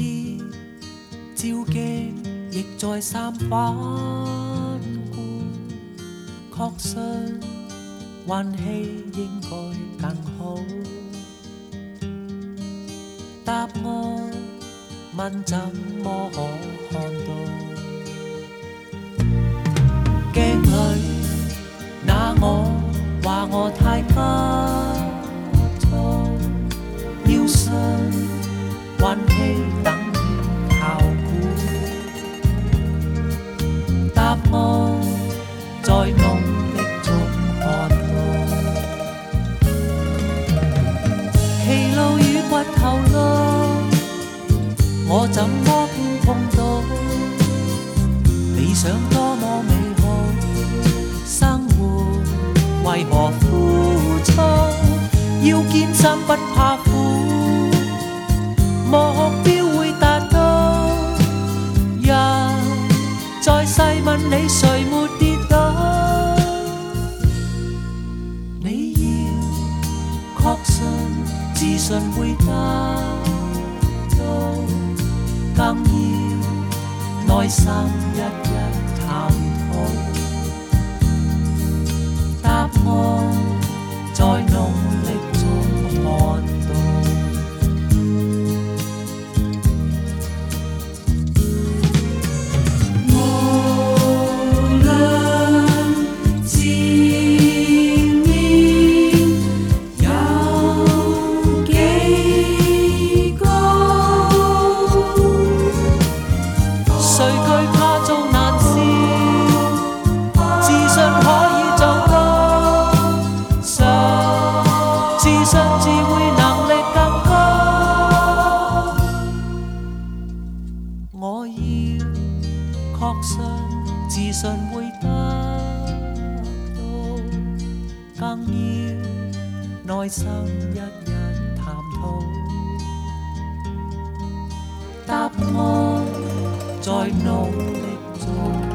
意照镜，亦再三反顾，确信运气应该更好。答案问怎么可看到？镜里那我话我太急躁，要信运气等於靠估，答案在努力中看到，歧路與掘頭路，我怎麼偏碰到？理想多麼美好，生活為何枯燥？要堅心不怕苦，目標會達到。人在細問你誰沒跌倒？你要確信自信會得到，更要內心一一探討。答案在努力中看到。我要確信自信會得到，更要內心一一探討。答案在努力中。